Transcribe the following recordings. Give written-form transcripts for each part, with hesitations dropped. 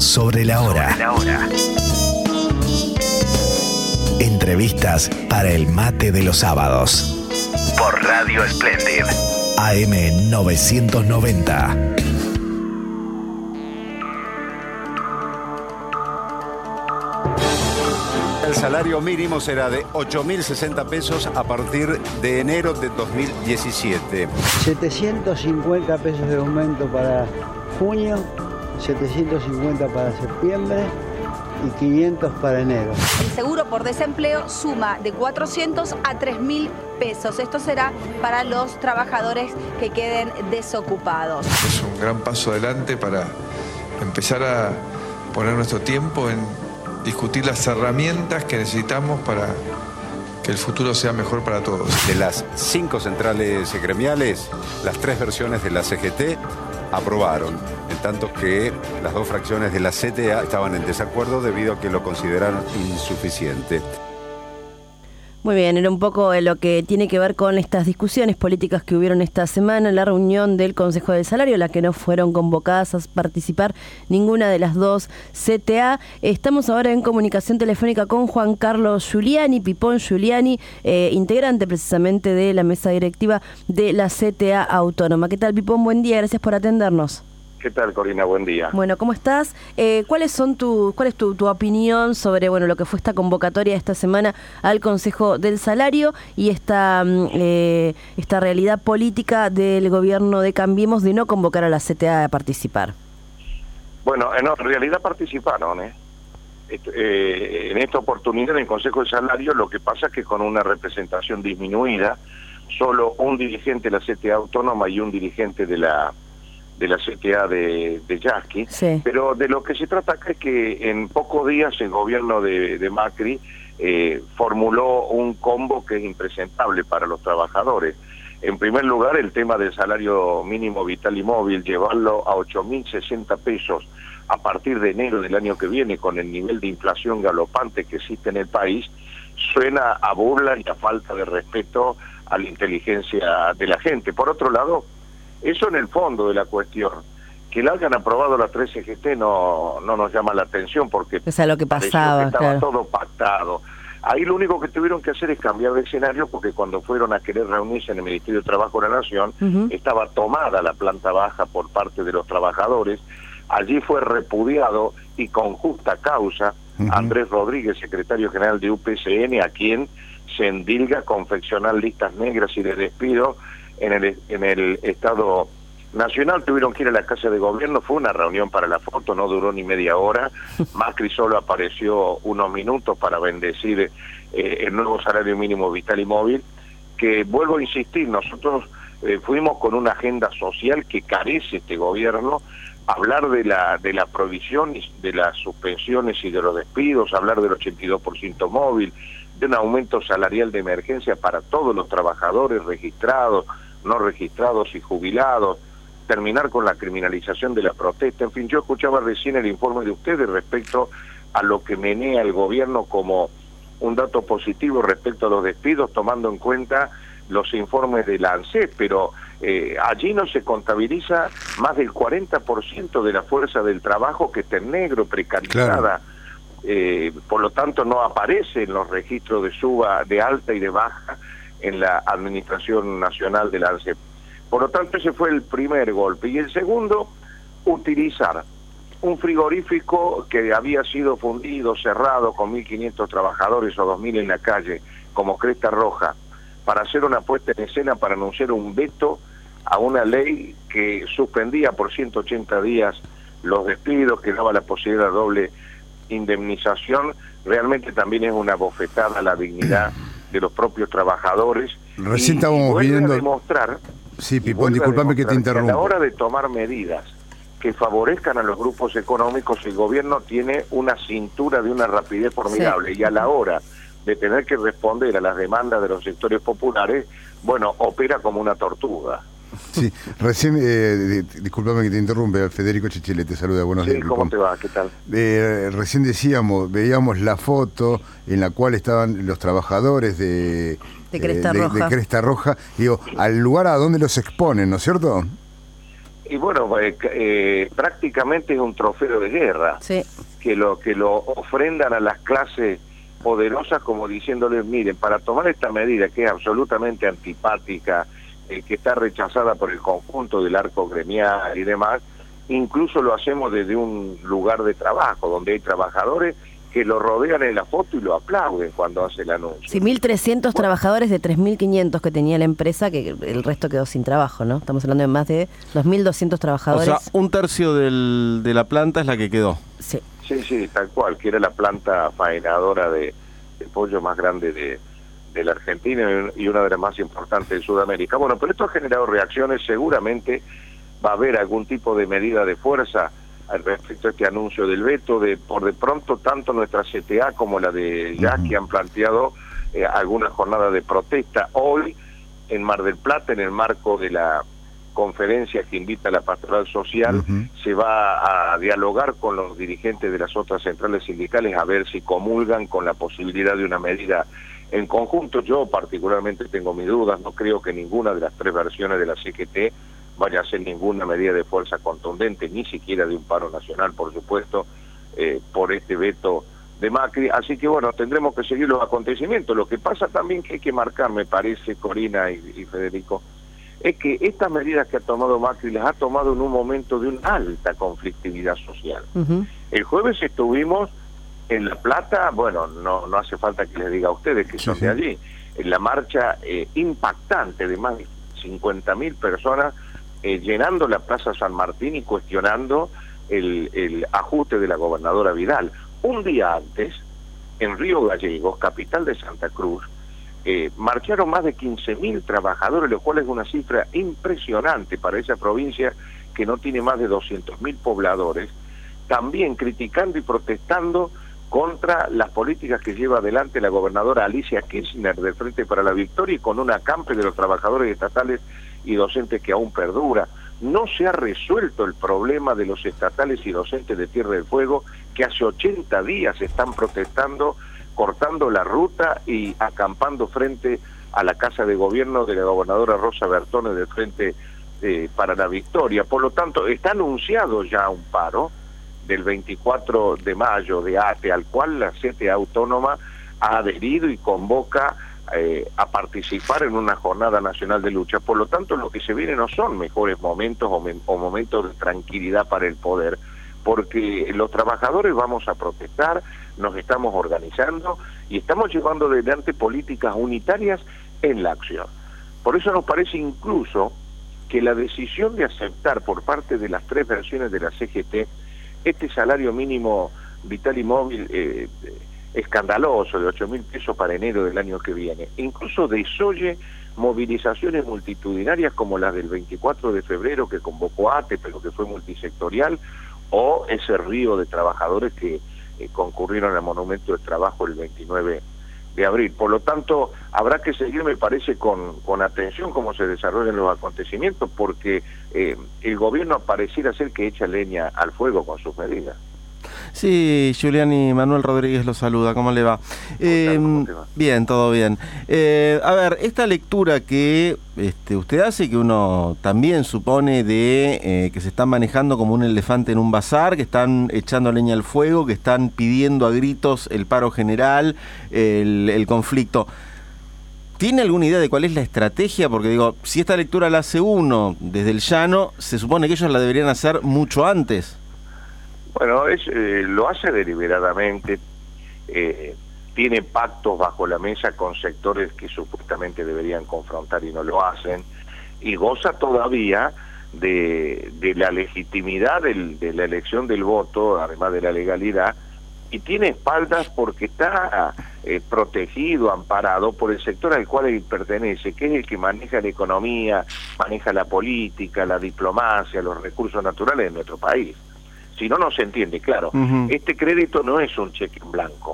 sobre la hora. Entrevistas para el mate de los sábados. Por Radio Splendid. AM 990. El salario mínimo será de 8.060 pesos a partir de enero de 2017. 750 pesos de aumento para junio, 750 para septiembre y 500 para enero. El seguro por desempleo suma de 400 a 3.000 pesos. Esto será para los trabajadores que queden desocupados. Es un gran paso adelante para empezar a poner nuestro tiempo en discutir las herramientas que necesitamos para que el futuro sea mejor para todos. De las 5 centrales gremiales, las 3 versiones de la CGT aprobaron, en tanto que las 2 fracciones de la CTA estaban en desacuerdo debido a que lo consideraron insuficiente. Muy bien, era un poco lo que tiene que ver con estas discusiones políticas que hubieron esta semana en la reunión del Consejo del Salario, en la que no fueron convocadas a participar ninguna de las 2 CTA. Estamos ahora en comunicación telefónica con Juan Carlos Giuliani, Pipón Giuliani, integrante precisamente de la mesa directiva de la CTA Autónoma. ¿Qué tal, Pipón? Buen día, gracias por atendernos. ¿Qué tal, Corina? Buen día. Bueno, ¿cómo estás? ¿Cuál es tu opinión sobre lo que fue esta convocatoria esta semana al Consejo del Salario y esta realidad política del gobierno de Cambiemos de no convocar a la CTA a participar? Bueno, en realidad participaron. En esta oportunidad en el Consejo del Salario lo que pasa es que con una representación disminuida, solo un dirigente de la CTA Autónoma y un dirigente de la CTA de Yasky, sí. Pero de lo que se trata acá es que en pocos días el gobierno de Macri formuló un combo que es impresentable para los trabajadores. En primer lugar, el tema del salario mínimo vital y móvil, llevarlo a 8.060 pesos a partir de enero del año que viene, con el nivel de inflación galopante que existe en el país, suena a burla y a falta de respeto a la inteligencia de la gente. Por otro lado, eso en el fondo de la cuestión. Que la hayan aprobado las 3 CGT no nos llama la atención porque o sea, lo que pasaba, estaba claro, todo pactado. Ahí lo único que tuvieron que hacer es cambiar de escenario porque cuando fueron a querer reunirse en el Ministerio de Trabajo de la Nación, estaba tomada la planta baja por parte de los trabajadores. Allí fue repudiado y con justa causa Andrés Rodríguez, secretario general de UPCN, a quien se endilga confeccionar listas negras y de despido en el Estado Nacional. Tuvieron que ir a la Casa de Gobierno, fue una reunión para la foto, no duró ni media hora. Macri solo apareció unos minutos para bendecir el nuevo salario mínimo vital y móvil, que vuelvo a insistir, nosotros fuimos con una agenda social que carece este gobierno, hablar de la provisión, de las suspensiones y de los despidos, hablar del 82% móvil, de un aumento salarial de emergencia para todos los trabajadores registrados, no registrados y jubilados, terminar con la criminalización de la protesta. En fin, yo escuchaba recién el informe de ustedes respecto a lo que menea el gobierno como un dato positivo respecto a los despidos, tomando en cuenta los informes de la ANSES, pero allí no se contabiliza más del 40% de la fuerza del trabajo que está en negro, precarizada. Claro. Por lo tanto, no aparece en los registros de suba, de alta y de baja en la Administración Nacional de la ANSES. Por lo tanto, ese fue el primer golpe. Y el segundo, utilizar un frigorífico que había sido fundido, cerrado, con 1.500 trabajadores o 2.000 en la calle, como Cresta Roja, para hacer una puesta en escena, para anunciar un veto a una ley que suspendía por 180 días los despidos, que daba la posibilidad de doble indemnización. Realmente también es una bofetada a la dignidad de los propios trabajadores. Recién estábamos viendo... demostrar, sí, Pipón, discúlpame que te interrumpa. A la hora de tomar medidas que favorezcan a los grupos económicos, el gobierno tiene una cintura de una rapidez formidable, sí. Y a la hora de tener que responder a las demandas de los sectores populares, bueno, opera como una tortuga. Sí, recién, discúlpame que te interrumpe, Federico Chichile te saluda, buenos días. Sí, ¿cómo te va? ¿Qué tal? Recién veíamos la foto en la cual estaban los trabajadores de Cresta Roja. Digo, al lugar a donde los exponen, ¿no es cierto? Y bueno, prácticamente es un trofeo de guerra, sí, que lo ofrendan a las clases poderosas como diciéndoles, miren, para tomar esta medida que es absolutamente antipática, que está rechazada por el conjunto del arco gremial y demás, incluso lo hacemos desde un lugar de trabajo, donde hay trabajadores que lo rodean en la foto y lo aplauden cuando hace el anuncio. Sí, 1.300 trabajadores de 3.500 que tenía la empresa, que el resto quedó sin trabajo, ¿no? Estamos hablando de más de 2.200 trabajadores. O sea, un tercio de la planta es la que quedó. Sí. Sí, tal cual, que era la planta faenadora de pollo más grande de la Argentina y una de las más importantes de Sudamérica. Bueno, pero esto ha generado reacciones, seguramente va a haber algún tipo de medida de fuerza al respecto a este anuncio del veto. Por de pronto, tanto nuestra CTA como la de Yaqui han planteado alguna jornada de protesta. Hoy, en Mar del Plata, en el marco de la conferencia que invita a la pastoral social, se va a dialogar con los dirigentes de las otras centrales sindicales a ver si comulgan con la posibilidad de una medida en conjunto. Yo particularmente tengo mis dudas, no creo que ninguna de las tres versiones de la CGT vaya a ser ninguna medida de fuerza contundente, ni siquiera de un paro nacional, por supuesto, por este veto de Macri. Así que bueno, tendremos que seguir los acontecimientos. Lo que pasa también que hay que marcar, me parece, Corina y Federico, es que estas medidas que ha tomado Macri las ha tomado en un momento de una alta conflictividad social. El jueves estuvimos en La Plata, bueno, no hace falta que les diga a ustedes que son de allí, en la marcha impactante de más de 50.000 personas llenando la Plaza San Martín y cuestionando el ajuste de la gobernadora Vidal. Un día antes, en Río Gallegos, capital de Santa Cruz, marcharon más de 15.000 trabajadores, lo cual es una cifra impresionante para esa provincia que no tiene más de 200.000 pobladores, también criticando y protestando contra las políticas que lleva adelante la gobernadora Alicia Kirchner del Frente para la Victoria y con un acampe de los trabajadores estatales y docentes que aún perdura. No se ha resuelto el problema de los estatales y docentes de Tierra del Fuego que hace 80 días están protestando, cortando la ruta y acampando frente a la Casa de Gobierno de la gobernadora Rosa Bertone del Frente para la Victoria. Por lo tanto, está anunciado ya un paro del 24 de mayo de ATE, al cual la CTA Autónoma ha adherido y convoca a participar en una jornada nacional de lucha. Por lo tanto, lo que se viene no son mejores momentos o momentos de tranquilidad para el poder, porque los trabajadores vamos a protestar, nos estamos organizando y estamos llevando adelante políticas unitarias en la acción. Por eso nos parece incluso que la decisión de aceptar por parte de las tres versiones de la CGT este salario mínimo vital y móvil escandaloso de 8.000 pesos para enero del año que viene, incluso desoye movilizaciones multitudinarias como las del 24 de febrero que convocó ATE, pero que fue multisectorial, o ese río de trabajadores que concurrieron al Monumento del Trabajo el 29 de abril. Por lo tanto, habrá que seguir, me parece, con atención cómo se desarrollan los acontecimientos, porque el gobierno pareciera ser que echa leña al fuego con sus medidas. Sí, Giuliani, Manuel Rodríguez lo saluda, ¿cómo le va? ¿Cómo te va? Bien, todo bien. A ver, esta lectura que usted hace, que uno también supone de que se están manejando como un elefante en un bazar, que están echando leña al fuego, que están pidiendo a gritos el paro general, el conflicto. ¿Tiene alguna idea de cuál es la estrategia? Porque digo, si esta lectura la hace uno desde el llano, se supone que ellos la deberían hacer mucho antes. Bueno, lo hace deliberadamente, tiene pactos bajo la mesa con sectores que supuestamente deberían confrontar y no lo hacen, y goza todavía de la legitimidad de la elección del voto, además de la legalidad, y tiene espaldas porque está protegido, amparado por el sector al cual él pertenece, que es el que maneja la economía, maneja la política, la diplomacia, los recursos naturales de nuestro país. Si no, no se entiende, claro. Este crédito no es un cheque en blanco.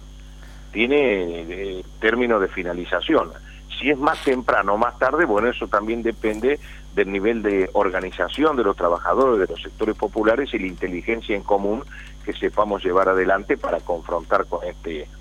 Tiene término de finalización. Si es más temprano o más tarde, bueno, eso también depende del nivel de organización de los trabajadores, de los sectores populares y la inteligencia en común que sepamos llevar adelante para confrontar con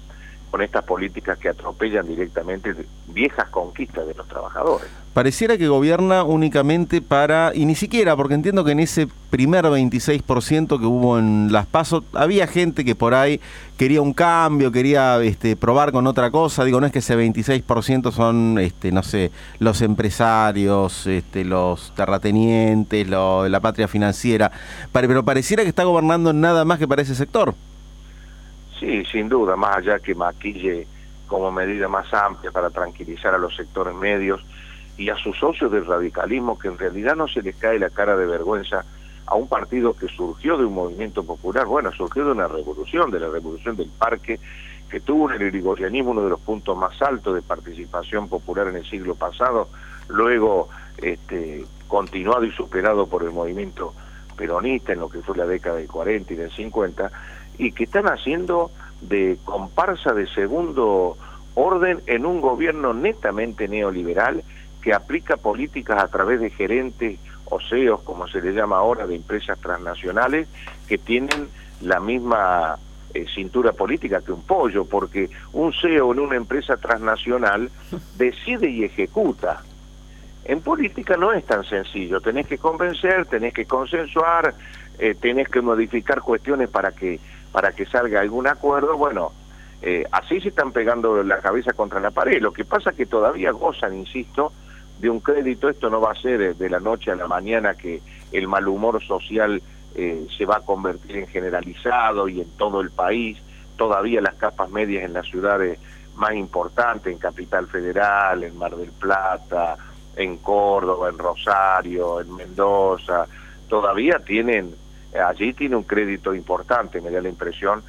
con estas políticas que atropellan directamente viejas conquistas de los trabajadores. Pareciera que gobierna únicamente para, y ni siquiera, porque entiendo que en ese primer 26% que hubo en las PASO, había gente que por ahí quería un cambio, quería probar con otra cosa. Digo, no es que ese 26% son, no sé, los empresarios, los terratenientes, la patria financiera, pero pareciera que está gobernando nada más que para ese sector. Sí, sin duda, más allá que maquille como medida más amplia para tranquilizar a los sectores medios y a sus socios del radicalismo, que en realidad no se les cae la cara de vergüenza a un partido que surgió de un movimiento popular, bueno, surgió de una revolución, de la revolución del Parque, que tuvo en el grigorianismo uno de los puntos más altos de participación popular en el siglo pasado, luego continuado y superado por el movimiento peronista en lo que fue la década del 40 y del 50, y que están haciendo de comparsa de segundo orden en un gobierno netamente neoliberal que aplica políticas a través de gerentes o CEOs, como se le llama ahora, de empresas transnacionales, que tienen la misma cintura política que un pollo, porque un CEO en una empresa transnacional decide y ejecuta. En política no es tan sencillo, tenés que convencer, tenés que consensuar, tenés que modificar cuestiones para que salga algún acuerdo. Bueno, así se están pegando la cabeza contra la pared. Lo que pasa es que todavía gozan, insisto, de un crédito. Esto no va a ser de la noche a la mañana que el mal humor social se va a convertir en generalizado y en todo el país. Todavía las capas medias en las ciudades más importantes, en Capital Federal, en Mar del Plata, en Córdoba, en Rosario, en Mendoza, todavía allí tiene un crédito importante, me da la impresión,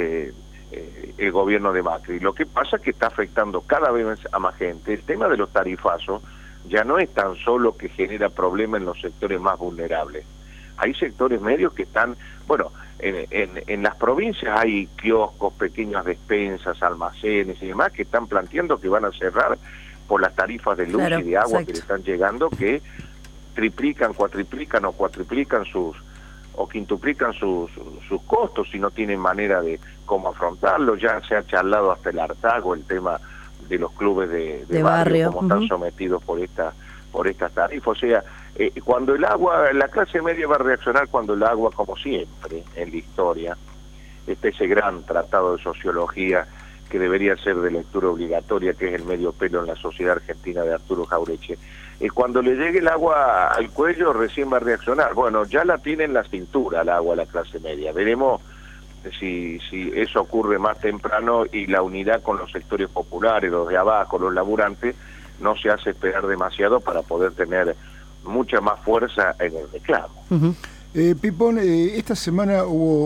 el gobierno de Macri. Lo que pasa es que está afectando cada vez a más gente. El tema de los tarifazos ya no es tan solo que genera problemas en los sectores más vulnerables. Hay sectores medios que están, bueno, en las provincias hay kioscos, pequeñas despensas, almacenes y demás que están planteando que van a cerrar por las tarifas de luz y de agua que le están llegando, que triplican, cuatriplican o cuatriplican o quintuplican sus costos si no tienen manera de cómo afrontarlo. Ya se ha charlado hasta el hartazgo el tema de los clubes de barrio, como están sometidos por estas tarifas. O sea, cuando el agua, la clase media va a reaccionar cuando el agua, como siempre en la historia, ese gran tratado de sociología que debería ser de lectura obligatoria, que es El medio pelo en la sociedad argentina de Arturo Jaureche. Cuando le llegue el agua al cuello recién va a reaccionar. Bueno, ya la tiene en la cintura el agua la clase media. Veremos si eso ocurre más temprano y la unidad con los sectores populares, los de abajo, los laburantes, no se hace esperar demasiado para poder tener mucha más fuerza en el reclamo. Pipón, esta semana hubo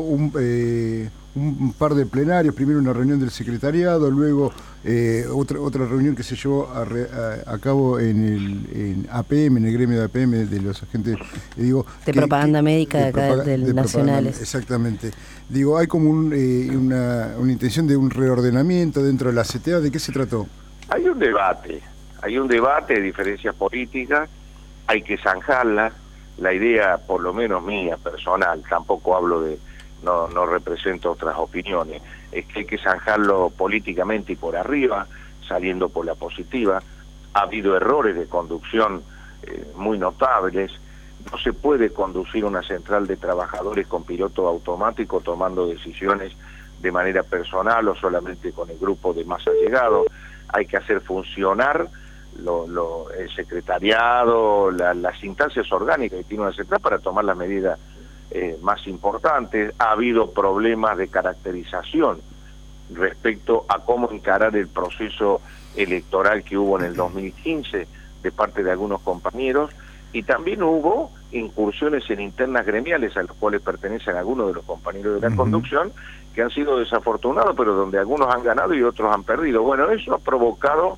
un par de plenarios, primero una reunión del secretariado, luego otra reunión que se llevó a cabo en APM, en el gremio de APM de los agentes, de propaganda médica de acá del Nacionales. Exactamente. Hay como una intención de un reordenamiento dentro de la CTA. ¿De qué se trató? Hay un debate de diferencias políticas, hay que zanjarlas. La idea, por lo menos mía, personal, tampoco hablo de... No represento otras opiniones, es que hay que zanjarlo políticamente y por arriba, saliendo por la positiva. Ha habido errores de conducción muy notables. No se puede conducir una central de trabajadores con piloto automático tomando decisiones de manera personal o solamente con el grupo de más allegados. Hay que hacer funcionar el secretariado, las instancias orgánicas que tiene una central para tomar las medidas más importantes. Ha habido problemas de caracterización respecto a cómo encarar el proceso electoral que hubo en el 2015 de parte de algunos compañeros, y también hubo incursiones en internas gremiales a las cuales pertenecen algunos de los compañeros de la conducción, que han sido desafortunados, pero donde algunos han ganado y otros han perdido. Bueno, eso ha provocado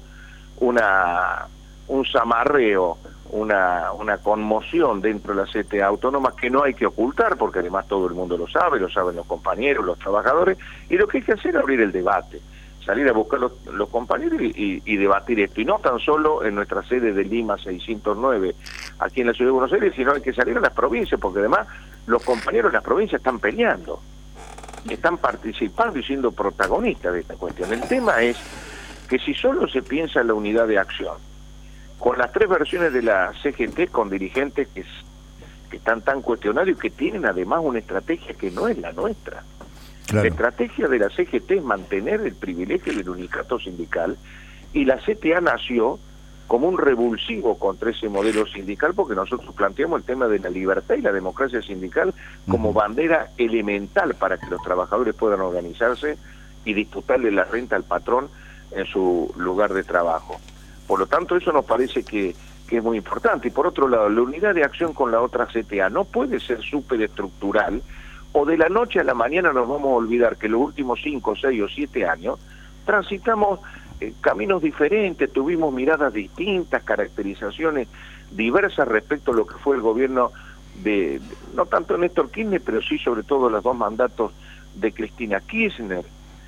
un zamarreo, una conmoción dentro de la CTA autónoma que no hay que ocultar, porque además todo el mundo lo saben los compañeros, los trabajadores, y lo que hay que hacer es abrir el debate, salir a buscar los compañeros y debatir esto, y no tan solo en nuestra sede de Lima 609, aquí en la ciudad de Buenos Aires, sino hay que salir a las provincias, porque además los compañeros en las provincias están peleando. están participando y siendo protagonistas de esta cuestión. El tema es que si solo se piensa en la unidad de acción, con las 3 versiones de la CGT, con dirigentes que están tan cuestionados y que tienen además una estrategia que no es la nuestra. Claro. La estrategia de la CGT es mantener el privilegio del unicato sindical, y la CTA nació como un revulsivo contra ese modelo sindical, porque nosotros planteamos el tema de la libertad y la democracia sindical como bandera elemental para que los trabajadores puedan organizarse y disputarle la renta al patrón en su lugar de trabajo. Por lo tanto, eso nos parece que es muy importante. Y por otro lado, la unidad de acción con la otra CTA no puede ser superestructural, o de la noche a la mañana nos vamos a olvidar que los últimos 5, 6 o 7 años transitamos caminos diferentes, tuvimos miradas distintas, caracterizaciones diversas respecto a lo que fue el gobierno de, no tanto Néstor Kirchner, pero sí sobre todo los 2 mandatos de Cristina Kirchner.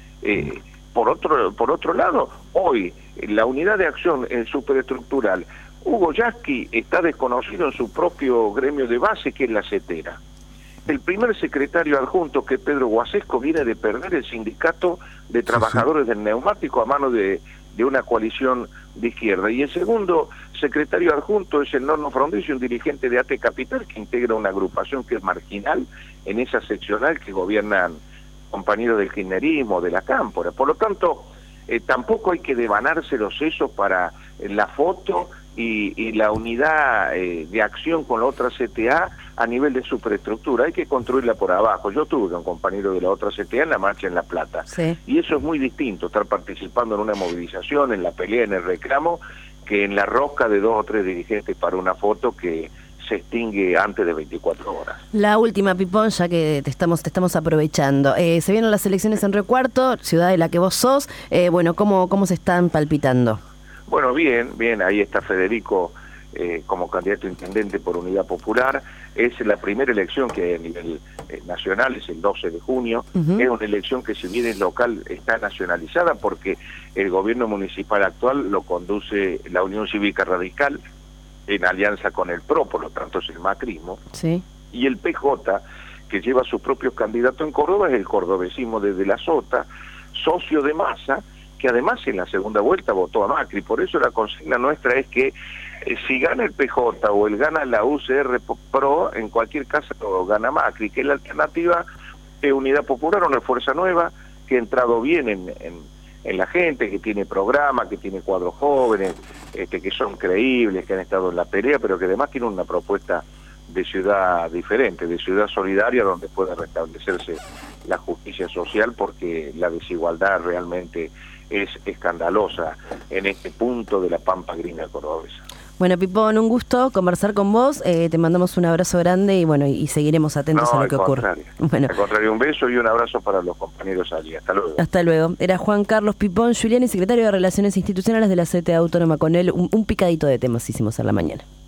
Por otro lado, hoy la unidad de acción superestructural, Hugo Yasky está desconocido en su propio gremio de base, que es la CETERA. El primer secretario adjunto, que es Pedro Guasesco, viene de perder el sindicato de trabajadores del neumático a mano de una coalición de izquierda. Y el segundo secretario adjunto es el Norno Frondizi, un dirigente de AT Capital, que integra una agrupación que es marginal en esa seccional que gobiernan compañeros del kirchnerismo, de la Cámpora. Por lo tanto, tampoco hay que devanarse los sesos para la foto y la unidad de acción con la otra CTA a nivel de superestructura. Hay que construirla por abajo. Yo tuve un compañero de la otra CTA en la marcha en La Plata. Sí. Y eso es muy distinto, estar participando en una movilización, en la pelea, en el reclamo, que en la rosca de 2 o 3 dirigentes para una foto que se extingue antes de 24 horas. La última, Pipón, ya que te estamos aprovechando. Se vienen las elecciones en Río Cuarto, ciudad de la que vos sos. Bueno, ¿cómo se están palpitando? Bueno, bien, ahí está Federico como candidato a intendente por Unidad Popular. Es la primera elección que a nivel nacional, es el 12 de junio. Es una elección que, si bien es local, está nacionalizada porque el gobierno municipal actual lo conduce la Unión Cívica Radical en alianza con el PRO, por lo tanto es el macrismo. Sí. Y el PJ, que lleva sus propios candidatos en Córdoba, es el cordobesismo desde la Sota, socio de Massa, que además en la segunda vuelta votó a Macri. Por eso la consigna nuestra es que si gana el PJ o el gana la UCR PRO, en cualquier caso gana Macri, que es la alternativa de Unidad Popular, una fuerza nueva que ha entrado bien en la gente, que tiene programa, que tiene cuadros jóvenes, que son creíbles, que han estado en la pelea, pero que además tiene una propuesta de ciudad diferente, de ciudad solidaria, donde pueda restablecerse la justicia social, porque la desigualdad realmente es escandalosa en este punto de la pampa gringa cordobesa. Bueno, Pipón, un gusto conversar con vos, te mandamos un abrazo grande y bueno, y seguiremos atentos a lo que ocurre. Bueno. Al contrario, un beso y un abrazo para los compañeros allí. Hasta luego. Hasta luego. Era Juan Carlos Pipón Giuliani, secretario de Relaciones Institucionales de la CTA Autónoma. Con él un picadito de temas hicimos en la mañana.